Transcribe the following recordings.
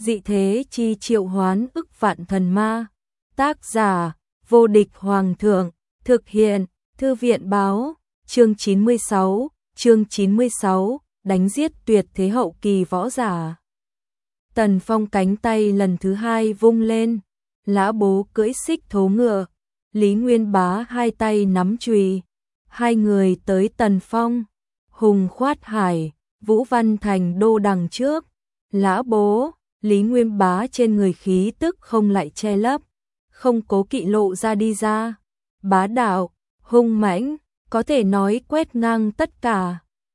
dị thế chi triệu hoán ức vạn thần ma. Tác giả, vô địch hoàng thượng, thực hiện, thư viện báo, chương 96, đánh giết tuyệt thế hậu kỳ võ giả. Tần Phong cánh tay lần thứ hai vung lên, Lã Bố cưỡi xích thố ngựa, Lý Nguyên Bá hai tay nắm chùy, hai người tới Tần Phong, Hùng Khoát Hải, Vũ Văn Thành đô đằng trước, Lã Bố, Lý Nguyên Bá trên người khí tức không lại che lấp, không cố kỵ lộ ra đi ra, bá đạo, hung mãnh, có thể nói quét ngang tất cả.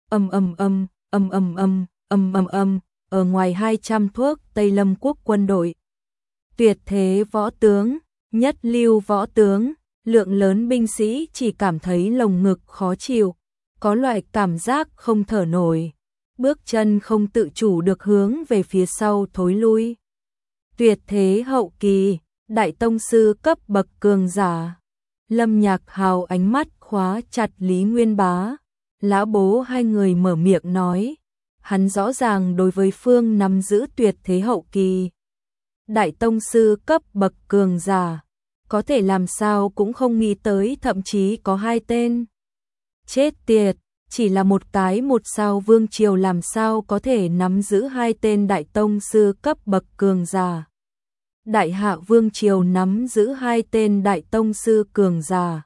Ở ngoài 200 thước Tây Lâm quốc quân đội, tuyệt thế võ tướng, nhất lưu võ tướng, lượng lớn binh sĩ chỉ cảm thấy lồng ngực khó chịu, có loại cảm giác không thở nổi, bước chân không tự chủ được hướng về phía sau thối lui. Tuyệt thế hậu kỳ, đại tông sư cấp bậc cường giả. Lâm Nhạc Hào ánh mắt khóa chặt Lý Nguyên Bá, Lã Bố hai người mở miệng nói, hắn rõ ràng đối với phương nắm giữ tuyệt thế hậu kỳ. Đại tông sư cấp bậc cường giả, có thể làm sao cũng không nghĩ tới thậm chí có hai tên. Chết tiệt, chỉ là một cái một sao vương triều làm sao có thể nắm giữ hai tên đại tông sư cấp bậc cường giả. Đại hạ vương triều nắm giữ hai tên đại tông sư cường giả.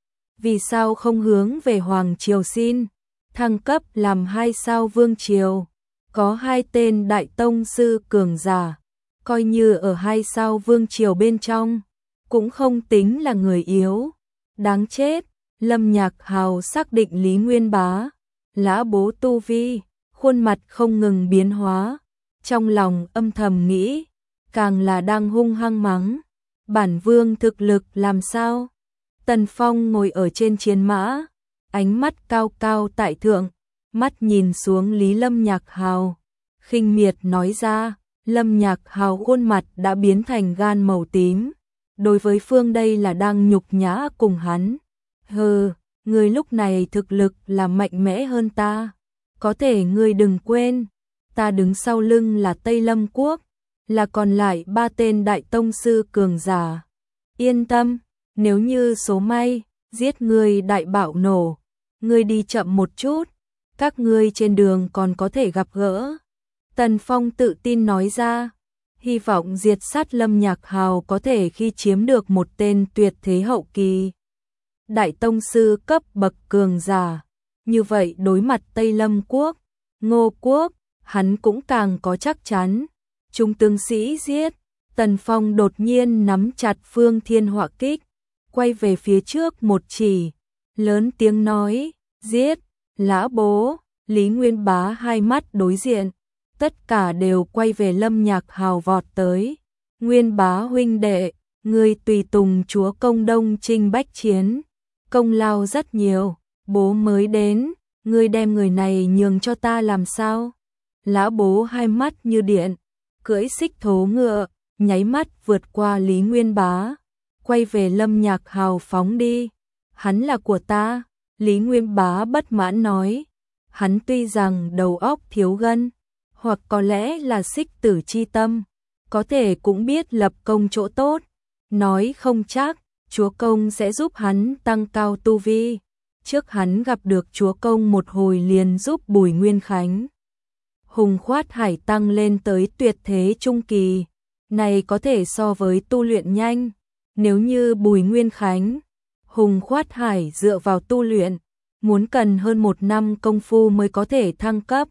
Vì sao không hướng về hoàng triều xin thăng cấp làm hai sao vương triều, có hai tên đại tông sư cường giả, coi như ở hai sao vương triều bên trong, cũng không tính là người yếu. Đáng chết, Lâm Nhạc Hào xác định Lý Nguyên Bá, Lã Bố tu vi, khuôn mặt không ngừng biến hóa, trong lòng âm thầm nghĩ, càng là đang hung hăng mắng, bản vương thực lực làm sao? Tần Phong ngồi ở trên chiến mã, ánh mắt cao cao tại thượng, mắt nhìn xuống Lý Lâm Nhạc Hào, khinh miệt nói ra. Lâm Nhạc Hào khuôn mặt đã biến thành gan màu tím, đối với phương đây là đang nhục nhã cùng hắn. Hừ, ngươi lúc này thực lực là mạnh mẽ hơn ta, có thể ngươi đừng quên, ta đứng sau lưng là Tây Lâm quốc, là còn lại ba tên đại tông sư cường giả. Yên tâm, nếu như số may giết ngươi đại bạo nổ, ngươi đi chậm một chút, các ngươi trên đường còn có thể gặp gỡ. Tần Phong tự tin nói ra, hy vọng diệt sát Lâm Nhạc Hào có thể khi chiếm được một tên tuyệt thế hậu kỳ. Đại tông sư cấp bậc cường giả, như vậy đối mặt Tây Lâm quốc, Ngô quốc, hắn cũng càng có chắc chắn. Chúng tướng sĩ giết, Tần Phong đột nhiên nắm chặt Phương Thiên Họa kích, quay về phía trước một chỉ, lớn tiếng nói, giết. Lã Bố, Lý Nguyên Bá hai mắt đối diện, tất cả đều quay về Lâm Nhạc Hào vọt tới. Nguyên Bá huynh đệ, ngươi tùy tùng chúa công Đông Trinh bách chiến, công lao rất nhiều, bố mới đến, ngươi đem người này nhường cho ta làm sao? Lã Bố hai mắt như điện, cưỡi xích thố ngựa, nháy mắt vượt qua Lý Nguyên Bá, quay về Lâm Nhạc Hào phóng đi. Hắn là của ta, Lý Nguyên Bá bất mãn nói. Hắn tuy rằng đầu óc thiếu gân, hoặc có lẽ là xích tử chi tâm, có thể cũng biết lập công chỗ tốt, nói không chắc chúa công sẽ giúp hắn tăng cao tu vi. Trước hắn gặp được chúa công một hồi liền giúp Bùi Nguyên Khánh, Hùng Khoát Hải tăng lên tới tuyệt thế trung kỳ, này có thể so với tu luyện nhanh. Nếu như Bùi Nguyên Khánh, Hùng Khoát Hải dựa vào tu luyện, muốn cần hơn 1 năm công phu mới có thể thăng cấp.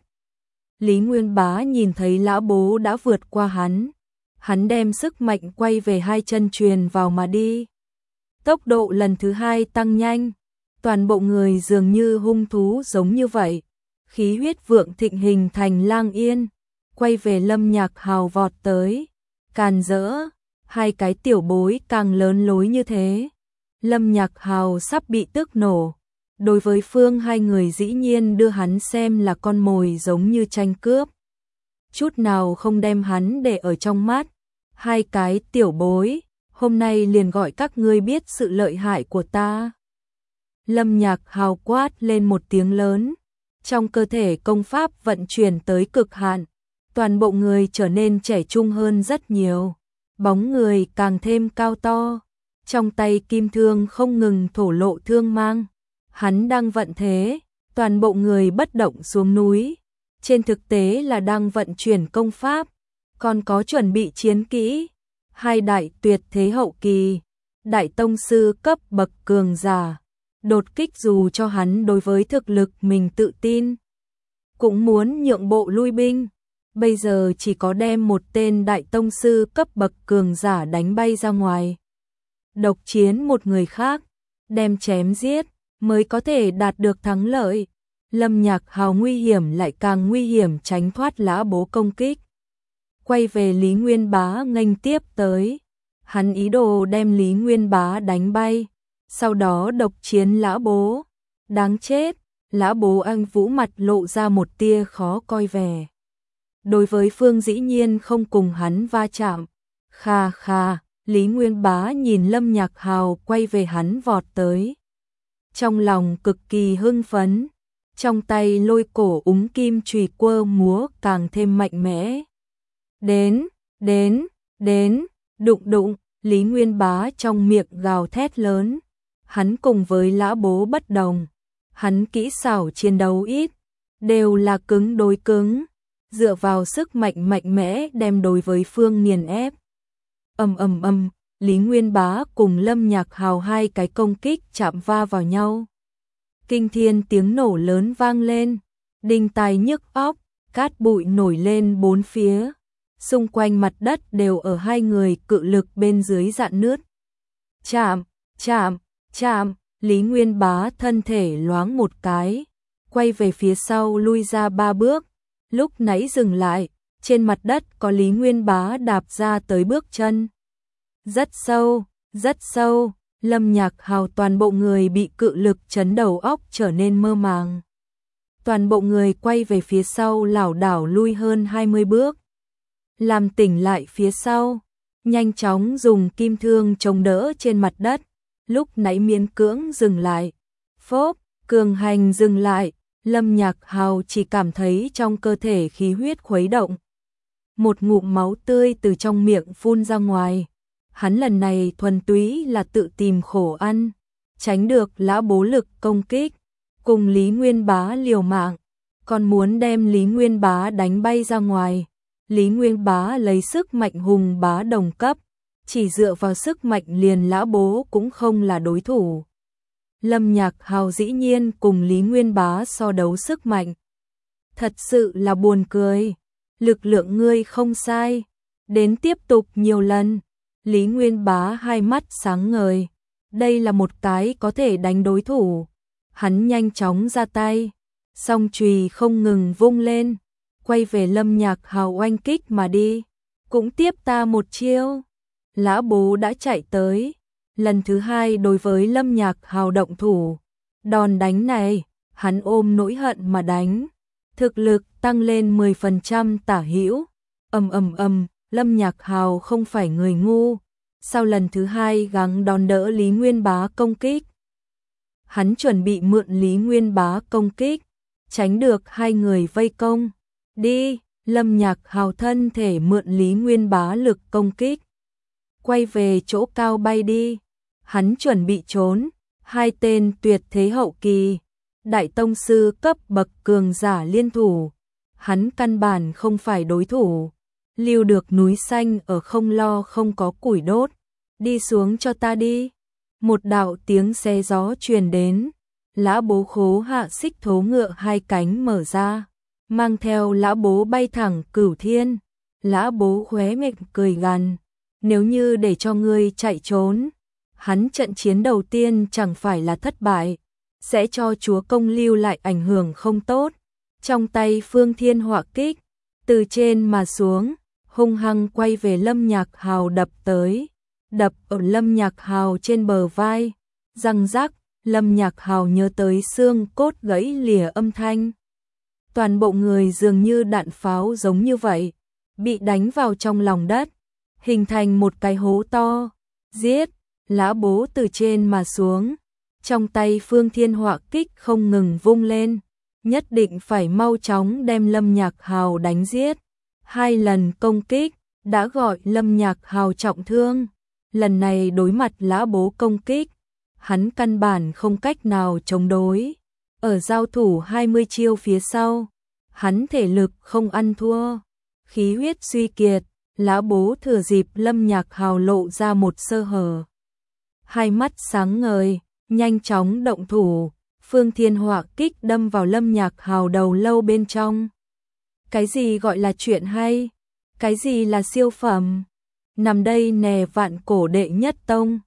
Lý Nguyên Bá nhìn thấy Lã Bố đã vượt qua hắn đem sức mạnh quay về hai chân truyền vào mà đi. Tốc độ lần thứ hai tăng nhanh, toàn bộ người dường như hung thú giống như vậy, khí huyết vượng thịnh hình thành lang yên, quay về Lâm Nhạc Hào vọt tới, càn rỡ, hai cái tiểu bối càng lớn lối như thế. Lâm Nhạc Hào sắp bị tức nổ, đối với phương hai người dĩ nhiên đưa hắn xem là con mồi giống như tranh cướp, chút nào không đem hắn để ở trong mắt. Hai cái tiểu bối, hôm nay liền gọi các ngươi biết sự lợi hại của ta. Lâm Nhạc Hào quát lên một tiếng lớn, trong cơ thể công pháp vận chuyển tới cực hạn, toàn bộ người trở nên trẻ trung hơn rất nhiều, bóng người càng thêm cao to, trong tay kim thương không ngừng thổ lộ thương mang. Hắn đang vận thế, toàn bộ người bất động xuống núi, trên thực tế là đang vận chuyển công pháp, còn có chuẩn bị chiến kỹ. Hai đại tuyệt thế hậu kỳ, đại tông sư cấp bậc cường giả, đột kích dù cho hắn đối với thực lực mình tự tin, cũng muốn nhượng bộ lui binh. Bây giờ chỉ có đem một tên đại tông sư cấp bậc cường giả đánh bay ra ngoài, độc chiến một người khác, đem chém giết, mới có thể đạt được thắng lợi. Lâm Nhạc Hào nguy hiểm lại càng nguy hiểm tránh thoát Lã Bố công kích. Quay về Lý Nguyên Bá nghênh tiếp tới, hắn ý đồ đem Lý Nguyên Bá đánh bay, sau đó độc chiến Lã Bố. Đáng chết, Lã Bố Anh Vũ mặt lộ ra một tia khó coi vẻ. Đối với Phương dĩ nhiên không cùng hắn va chạm. Kha kha, Lý Nguyên Bá nhìn Lâm Nhạc Hào quay về hắn vọt tới. Trong lòng cực kỳ hưng phấn, trong tay lôi cổ úng kim chùy quơ múa càng thêm mạnh mẽ. Đến, đến, đến, đụng đụng, Lý Nguyên Bá trong miệng gào thét lớn. Hắn cùng với Lã Bố bất đồng, hắn kỹ xảo chiến đấu ít, đều là cứng đối cứng, dựa vào sức mạnh mạnh mẽ đem đối với phương nghiền ép. Lý Nguyên Bá cùng Lâm Nhạc Hào hai cái công kích chạm va vào nhau. Kinh thiên tiếng nổ lớn vang lên, đinh tai nhức óc, cát bụi nổi lên bốn phía. Xung quanh mặt đất đều ở hai người cự lực bên dưới rạn nứt. Chạm, chạm, chạm, Lý Nguyên Bá thân thể loáng một cái, quay về phía sau lui ra 3 bước, lúc nãy dừng lại, trên mặt đất có Lý Nguyên Bá đạp ra tới bước chân. Rất sâu, rất sâu, Lâm Nhạc Hào toàn bộ người bị cự lực chấn đầu óc trở nên mơ màng. Toàn bộ người quay về phía sau lảo đảo lui hơn 20 bước. Làm tỉnh lại phía sau, nhanh chóng dùng kim thương chống đỡ trên mặt đất, lúc nãy miễn cưỡng dừng lại. Phốp, cường hành dừng lại, Lâm Nhạc Hào chỉ cảm thấy trong cơ thể khí huyết khuấy động. Một ngụm máu tươi từ trong miệng phun ra ngoài. Hắn lần này thuần túy là tự tìm khổ ăn, tránh được Lã Bố lực công kích, cùng Lý Nguyên Bá liều mạng, còn muốn đem Lý Nguyên Bá đánh bay ra ngoài. Lý Nguyên Bá lấy sức mạnh hùng bá đồng cấp, chỉ dựa vào sức mạnh liền Lã Bố cũng không là đối thủ. Lâm Nhạc Hào dĩ nhiên cùng Lý Nguyên Bá so đấu sức mạnh. Thật sự là buồn cười, lực lượng ngươi không sai, đến tiếp tục nhiều lần. Lý Nguyên Bá hai mắt sáng ngời, đây là một cái có thể đánh đối thủ. Hắn nhanh chóng ra tay, song chùy không ngừng vung lên, quay về Lâm Nhạc Hào oanh kích mà đi. Cũng tiếp ta một chiêu. Lã Bố đã chạy tới, lần thứ hai đối với Lâm Nhạc Hào động thủ. Đòn đánh này, hắn ôm nỗi hận mà đánh, thực lực tăng lên 10% tả hữu. Lâm Nhạc Hào không phải người ngu, sau lần thứ hai gắng đòn đỡ Lý Nguyên Bá công kích. Hắn chuẩn bị mượn Lý Nguyên Bá công kích, tránh được hai người vây công. Đi, Lâm Nhạc Hào thân thể mượn Lý Nguyên Bá lực công kích, quay về chỗ cao bay đi. Hắn chuẩn bị trốn, hai tên tuyệt thế hậu kỳ, đại tông sư cấp bậc cường giả liên thủ, hắn căn bản không phải đối thủ. Lưu được núi xanh ở không lo không có củi đốt, đi xuống cho ta đi. Một đạo tiếng xe gió truyền đến, Lã Bố khố hạ xích thố ngựa hai cánh mở ra, mang theo Lã Bố bay thẳng cửu thiên. Lã Bố khóe miệng cười gằn, nếu như để cho ngươi chạy trốn, hắn trận chiến đầu tiên chẳng phải là thất bại, sẽ cho chúa công lưu lại ảnh hưởng không tốt. Trong tay Phương Thiên Họa kích, từ trên mà xuống, hung hăng quay về Lâm Nhạc Hào đập tới, đập ở Lâm Nhạc Hào trên bờ vai, răng rắc. Lâm Nhạc Hào nhớ tới xương cốt gãy lìa âm thanh. Toàn bộ người dường như đạn pháo giống như vậy, bị đánh vào trong lòng đất, hình thành một cái hố to. Giết! Lã Bố từ trên mà xuống, trong tay Phương Thiên Họa kích không ngừng vung lên, nhất định phải mau chóng đem Lâm Nhạc Hào đánh giết. 2 lần công kích, đã gọi Lâm Nhạc Hào trọng thương. Lần này đối mặt Lã Bố công kích, hắn căn bản không cách nào chống đối. Ở giao thủ 20 chiêu phía sau, hắn thể lực không ăn thua, khí huyết suy kiệt, Lã Bố thừa dịp Lâm Nhạc Hào lộ ra một sơ hở. Hai mắt sáng ngời, nhanh chóng động thủ, Phương Thiên Họa kích đâm vào Lâm Nhạc Hào đầu lâu bên trong. Cái gì gọi là chuyện hay? Cái gì là siêu phẩm? Nằm đây nè vạn cổ đệ nhất tông,